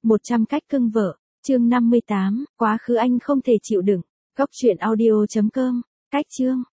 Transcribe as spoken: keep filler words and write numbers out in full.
một trăm cách cưng vợ, chương năm mươi tám, quá khứ anh không thể chịu đựng. Góc truyện audio chấm com, cách chương.